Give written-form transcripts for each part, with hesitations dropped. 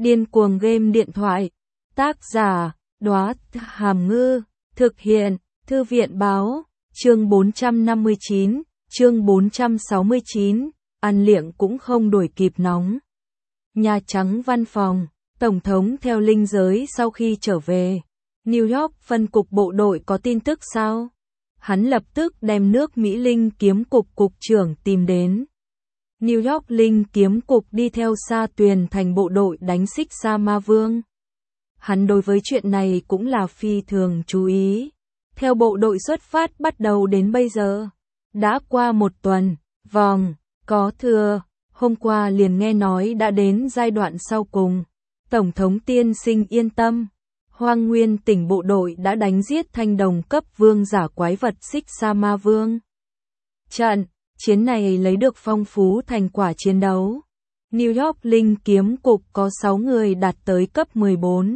Điên cuồng game điện thoại. Tác giả, Đóa Hàm Ngư. Thực hiện, Thư viện báo. Chương 459, chương 469, ăn liệng cũng không đuổi kịp nóng. Nhà Trắng văn phòng, Tổng thống theo linh giới sau khi trở về. New York phân cục bộ đội có tin tức sao? Hắn lập tức đem nước Mỹ Linh Kiếm Cục cục trưởng tìm đến. New York Linh Kiếm Cục đi theo Sa Tuyền thành bộ đội đánh Xích Sa Ma Vương. Hắn đối với chuyện này cũng là phi thường chú ý. Theo bộ đội xuất phát bắt đầu đến bây giờ, đã qua một tuần, có thừa, hôm qua liền nghe nói đã đến giai đoạn sau cùng. Tổng thống tiên sinh yên tâm, Hoang Nguyên tỉnh bộ đội đã đánh giết thanh đồng cấp vương giả quái vật Xích Sa Ma Vương. Trận chiến này lấy được phong phú thành quả chiến đấu. New York Linh Kiếm Cục có 6 người đạt tới cấp 14.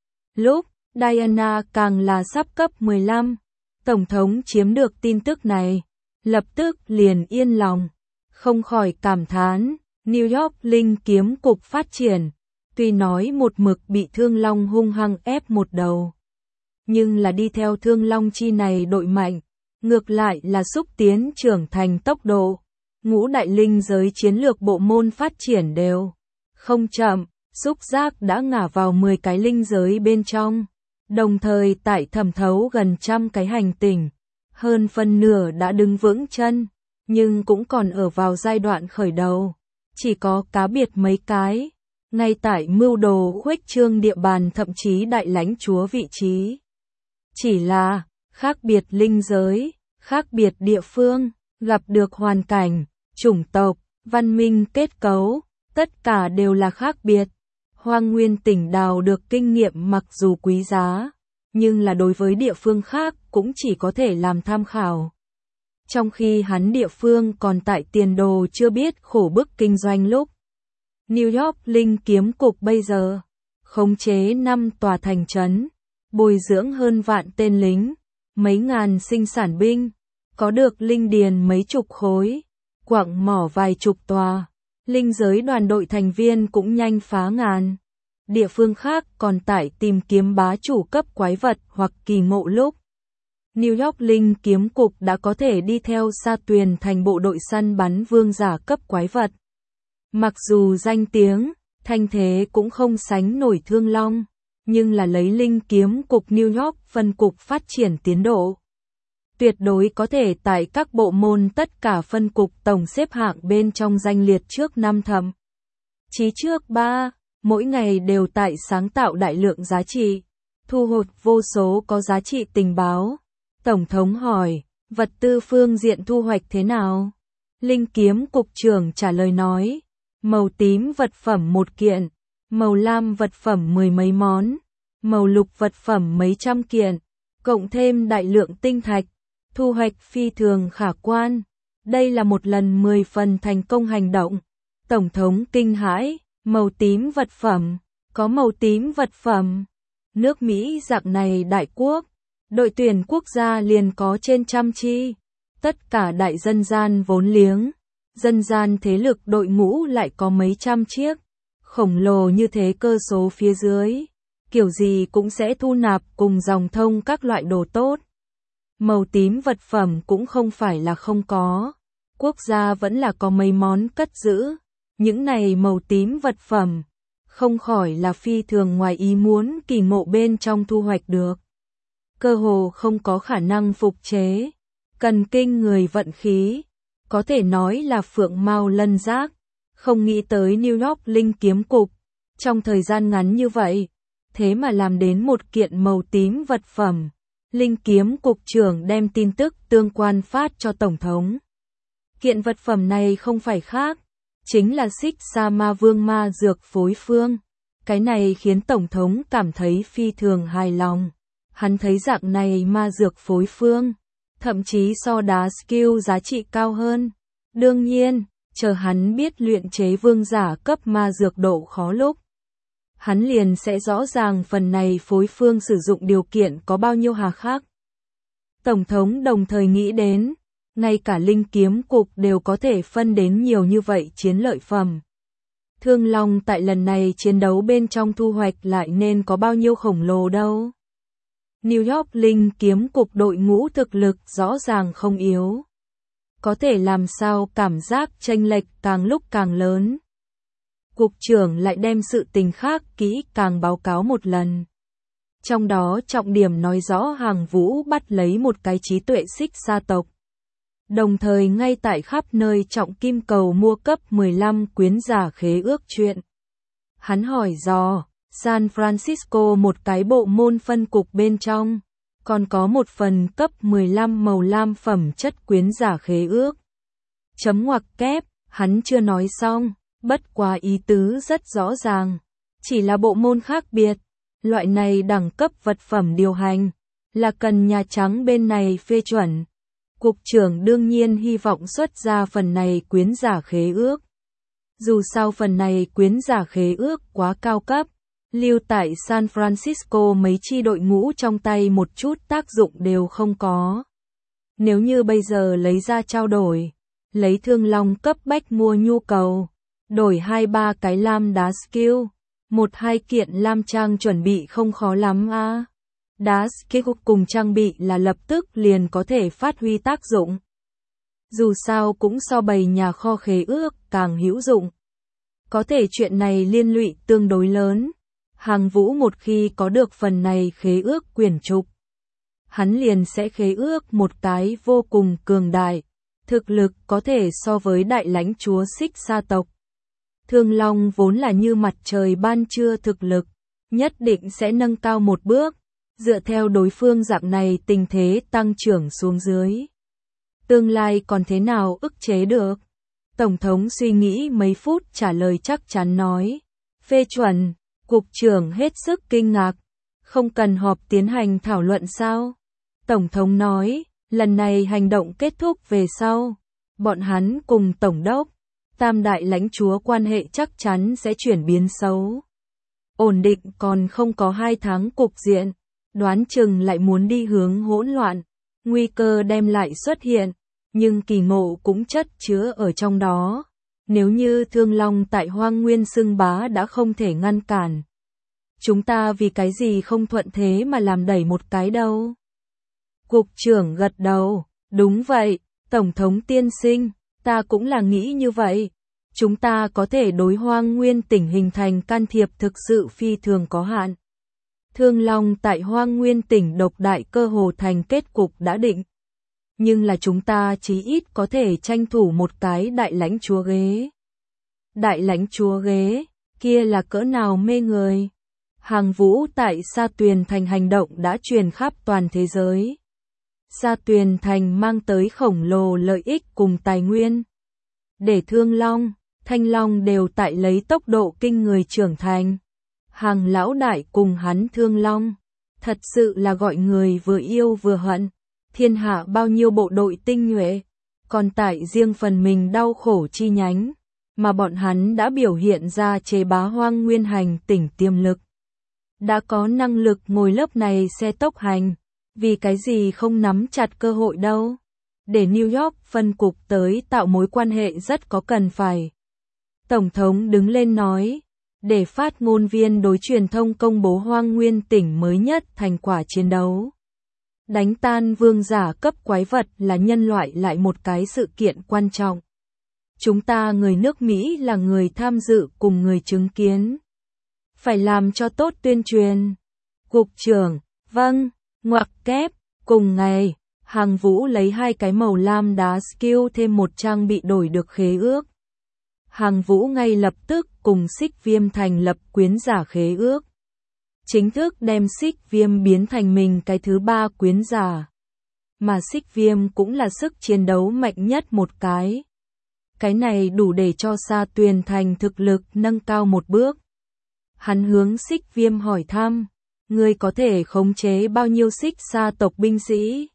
Lúc Diana càng là sắp cấp 15. Tổng thống chiếm được tin tức này, lập tức liền yên lòng, không khỏi cảm thán, New York Linh Kiếm Cục phát triển, tuy nói một mực bị Thương Long hung hăng ép một đầu, nhưng là đi theo Thương Long chi này đội mạnh, ngược lại là xúc tiến trưởng thành tốc độ. Ngũ đại linh giới chiến lược bộ môn phát triển đều không chậm, xúc giác đã ngả vào 10 cái linh giới bên trong. Đồng thời tại thẩm thấu gần 100 cái hành tinh, hơn phân nửa đã đứng vững chân, nhưng cũng còn ở vào giai đoạn khởi đầu. Chỉ có cá biệt mấy cái, ngay tại mưu đồ khuếch trương địa bàn thậm chí đại lãnh chúa vị trí. Chỉ là, khác biệt linh giới, khác biệt địa phương, gặp được hoàn cảnh, chủng tộc, văn minh kết cấu, tất cả đều là khác biệt. Hoang Nguyên tỉnh đào được kinh nghiệm mặc dù quý giá, nhưng là đối với địa phương khác cũng chỉ có thể làm tham khảo. Trong khi hắn địa phương còn tại tiền đồ chưa biết khổ bức kinh doanh lúc. New York Linh Kiếm Cục bây giờ, khống chế 5 tòa thành trấn, bồi dưỡng hơn vạn tên lính, mấy ngàn sinh sản binh, có được linh điền mấy chục khối, quặng mỏ vài chục tòa. Linh giới đoàn đội thành viên cũng nhanh phá ngàn. Địa phương khác còn tại tìm kiếm bá chủ cấp quái vật hoặc kỳ ngộ lúc. New York Linh Kiếm Cục đã có thể đi theo Sa Tuyền thành bộ đội săn bắn vương giả cấp quái vật. Mặc dù danh tiếng, thanh thế cũng không sánh nổi Thương Long, nhưng là lấy Linh Kiếm Cục New York phân cục phát triển tiến độ. Tuyệt đối có thể tại các bộ môn tất cả phân cục tổng xếp hạng bên trong danh liệt trước 5 thậm chí trước 3, mỗi ngày đều tại sáng tạo đại lượng giá trị, thu hút vô số có giá trị tình báo. Tổng thống hỏi, vật tư phương diện thu hoạch thế nào? Linh Kiếm Cục trưởng trả lời nói, màu tím vật phẩm 1 kiện, màu lam vật phẩm 10 mấy món, màu lục vật phẩm mấy trăm kiện, cộng thêm đại lượng tinh thạch. Thu hoạch phi thường khả quan. Đây là một lần 10 phần thành công hành động. Tổng thống kinh hãi, màu tím vật phẩm, có màu tím vật phẩm. Nước Mỹ dạng này đại quốc, đội tuyển quốc gia liền có trên 100 chi. Tất cả đại dân gian vốn liếng, dân gian thế lực đội ngũ lại có mấy trăm chiếc. Khổng lồ như thế cơ số phía dưới, kiểu gì cũng sẽ thu nạp cùng dòng thông các loại đồ tốt. Màu tím vật phẩm cũng không phải là không có, quốc gia vẫn là có mấy món cất giữ, những này màu tím vật phẩm, không khỏi là phi thường ngoài ý muốn kỳ ngộ bên trong thu hoạch được. Cơ hồ không có khả năng phục chế, cần kinh người vận khí, có thể nói là phượng mao lân giác, không nghĩ tới New York Linh Kiếm Cục, trong thời gian ngắn như vậy, thế mà làm đến một kiện màu tím vật phẩm. Linh Kiếm Cục trưởng đem tin tức tương quan phát cho Tổng thống. Kiện vật phẩm này không phải khác, chính là Xích Sa Ma Vương ma dược phối phương. Cái này khiến Tổng thống cảm thấy phi thường hài lòng. Hắn thấy dạng này ma dược phối phương, thậm chí so đá skill giá trị cao hơn. Đương nhiên, chờ hắn biết luyện chế vương giả cấp ma dược độ khó lúc, hắn liền sẽ rõ ràng phần này phối phương sử dụng điều kiện có bao nhiêu hà khắc. Tổng thống đồng thời nghĩ đến, ngay cả Linh Kiếm Cục đều có thể phân đến nhiều như vậy chiến lợi phẩm. Thương Long tại lần này chiến đấu bên trong thu hoạch lại nên có bao nhiêu khổng lồ đâu. New York Linh kiếm cục đội ngũ thực lực rõ ràng không yếu. Có thể làm sao cảm giác chênh lệch càng lúc càng lớn. Cục trưởng lại đem sự tình khác kỹ càng báo cáo một lần. Trong đó trọng điểm nói rõ Hàng Vũ bắt lấy một cái trí tuệ xích sa tộc. Đồng thời ngay tại khắp nơi trọng kim cầu mua cấp 15 quyến giả khế ước chuyện. Hắn hỏi dò, San Francisco một cái bộ môn phân cục bên trong, còn có một phần cấp 15 màu lam phẩm chất quyến giả khế ước. Chấm ngoặc kép, hắn chưa nói xong, bất quá ý tứ rất rõ ràng. Chỉ là bộ môn khác biệt, loại này đẳng cấp vật phẩm điều hành, là cần Nhà Trắng bên này phê chuẩn. Cục trưởng đương nhiên hy vọng xuất ra phần này quyến giả khế ước. Dù sao phần này quyến giả khế ước quá cao cấp, lưu tại San Francisco mấy chi đội ngũ trong tay một chút tác dụng đều không có. Nếu như bây giờ lấy ra trao đổi, lấy Thương Long cấp bách mua nhu cầu, đổi 2-3 cái lam đá skill, 1-2 kiện lam trang chuẩn bị không khó lắm à. Đá skill cùng trang bị là lập tức liền có thể phát huy tác dụng. Dù sao cũng so bày nhà kho khế ước càng hữu dụng. Có thể chuyện này liên lụy tương đối lớn. Hàng Vũ một khi có được phần này khế ước quyển trục, hắn liền sẽ khế ước một cái vô cùng cường đại, thực lực có thể so với đại lãnh chúa xích sa tộc. Thương Long vốn là như mặt trời ban trưa thực lực, nhất định sẽ nâng cao một bước, dựa theo đối phương dạng này tình thế tăng trưởng xuống dưới. Tương lai còn thế nào ức chế được? Tổng thống suy nghĩ mấy phút trả lời chắc chắn nói, phê chuẩn. Cục trưởng hết sức kinh ngạc, không cần họp tiến hành thảo luận sao? Tổng thống nói, lần này hành động kết thúc về sau, bọn hắn cùng tổng đốc, tam đại lãnh chúa quan hệ chắc chắn sẽ chuyển biến xấu. Ổn định còn không có 2 tháng cục diện, đoán chừng lại muốn đi hướng hỗn loạn, nguy cơ đem lại xuất hiện, nhưng kỳ ngộ cũng chất chứa ở trong đó. Nếu như Thương Long tại Hoang Nguyên xưng bá đã không thể ngăn cản, chúng ta vì cái gì không thuận thế mà làm đẩy một cái đâu? Cục trưởng gật đầu, đúng vậy, Tổng thống tiên sinh, ta cũng là nghĩ như vậy. Chúng ta có thể đối Hoang Nguyên tỉnh hình thành can thiệp thực sự phi thường có hạn. Thương Long tại Hoang Nguyên tỉnh độc đại cơ hồ thành kết cục đã định. Nhưng là chúng ta chí ít có thể tranh thủ một cái đại lãnh chúa ghế. Đại lãnh chúa ghế, kia là cỡ nào mê người. Hàng Vũ tại Sa Tuyền Thành hành động đã truyền khắp toàn thế giới. Sa Tuyền Thành mang tới khổng lồ lợi ích cùng tài nguyên. Để Thương Long, Thanh Long đều tại lấy tốc độ kinh người trưởng thành. Hàng lão đại cùng hắn Thương Long, thật sự là gọi người vừa yêu vừa hận. Thiên hạ bao nhiêu bộ đội tinh nhuệ, còn tại riêng phần mình đau khổ chi nhánh, mà bọn hắn đã biểu hiện ra chế bá Hoang Nguyên hành tỉnh tiềm lực. Đã có năng lực ngồi lớp này xe tốc hành, vì cái gì không nắm chặt cơ hội đâu. Để New York phân cục tới tạo mối quan hệ rất có cần phải. Tổng thống đứng lên nói, để phát ngôn viên đối truyền thông công bố Hoang Nguyên tỉnh mới nhất thành quả chiến đấu. Đánh tan vương giả cấp quái vật là nhân loại lại một cái sự kiện quan trọng. Chúng ta người nước Mỹ là người tham dự cùng người chứng kiến. Phải làm cho tốt tuyên truyền. Cục trưởng, vâng, ngoặc kép, cùng ngày, Hàng Vũ lấy 2 cái màu lam đá skill thêm một trang bị đổi được khế ước. Hàng Vũ ngay lập tức cùng Xích Viêm thành lập quyến giả khế ước. Chính thức đem Xích Viêm biến thành mình cái thứ 3 quyến giả. Mà Xích Viêm cũng là sức chiến đấu mạnh nhất một cái. Cái này đủ để cho Sa Tuyền Thành thực lực nâng cao một bước. Hắn hướng Xích Viêm hỏi thăm, ngươi có thể khống chế bao nhiêu xích sa tộc binh sĩ?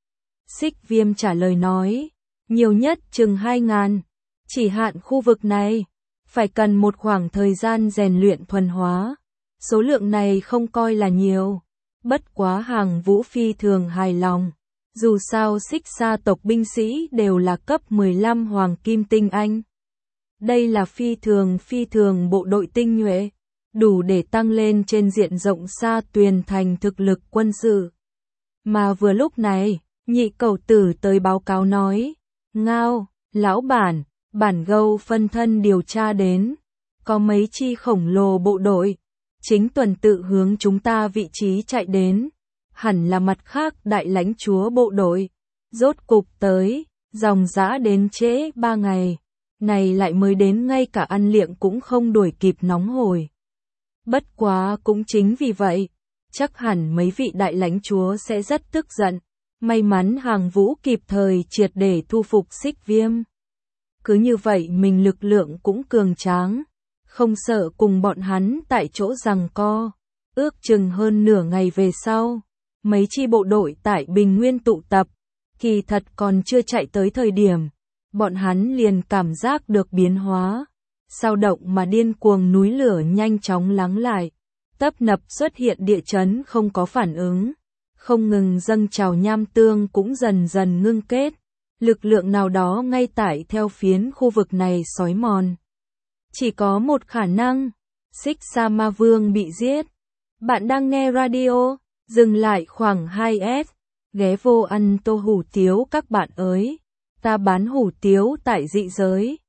Xích Viêm trả lời nói, nhiều nhất chừng 2.000, chỉ hạn khu vực này, phải cần một khoảng thời gian rèn luyện thuần hóa. Số lượng này không coi là nhiều, bất quá Hàng Vũ phi thường hài lòng. Dù sao xích sa tộc binh sĩ đều là cấp 15 hoàng kim tinh anh. Đây là phi thường bộ đội tinh nhuệ, đủ để tăng lên trên diện rộng Sa Tuyền Thành thực lực quân sự. Mà vừa lúc này, nhị cẩu tử tới báo cáo nói, Ngao, lão bản gâu phân thân điều tra đến, có mấy chi khổng lồ bộ đội, chính tuần tự hướng chúng ta vị trí chạy đến, hẳn là mặt khác đại lãnh chúa bộ đội, rốt cục tới, dòng dã đến trễ 3 ngày, này lại mới đến ngay cả ăn liệng cũng không đuổi kịp nóng hổi. Bất quá cũng chính vì vậy, chắc hẳn mấy vị đại lãnh chúa sẽ rất tức giận, may mắn Hàng Vũ kịp thời triệt để thu phục Xích Viêm. Cứ như vậy mình lực lượng cũng cường tráng, không sợ cùng bọn hắn tại chỗ giằng co. Ước chừng hơn nửa ngày về sau, mấy chi bộ đội tại Bình Nguyên tụ tập, kỳ thật còn chưa chạy tới thời điểm, bọn hắn liền cảm giác được biến hóa, sao động mà điên cuồng núi lửa nhanh chóng lắng lại, tấp nập xuất hiện địa chấn không có phản ứng, không ngừng dâng trào nham tương cũng dần dần ngưng kết, lực lượng nào đó ngay tại theo phiến khu vực này xói mòn. Chỉ có một khả năng, Xích Sa Ma Vương bị giết. Bạn đang nghe radio, dừng lại khoảng 2S, ghé vô ăn tô hủ tiếu các bạn ơi, ta bán hủ tiếu tại dị giới.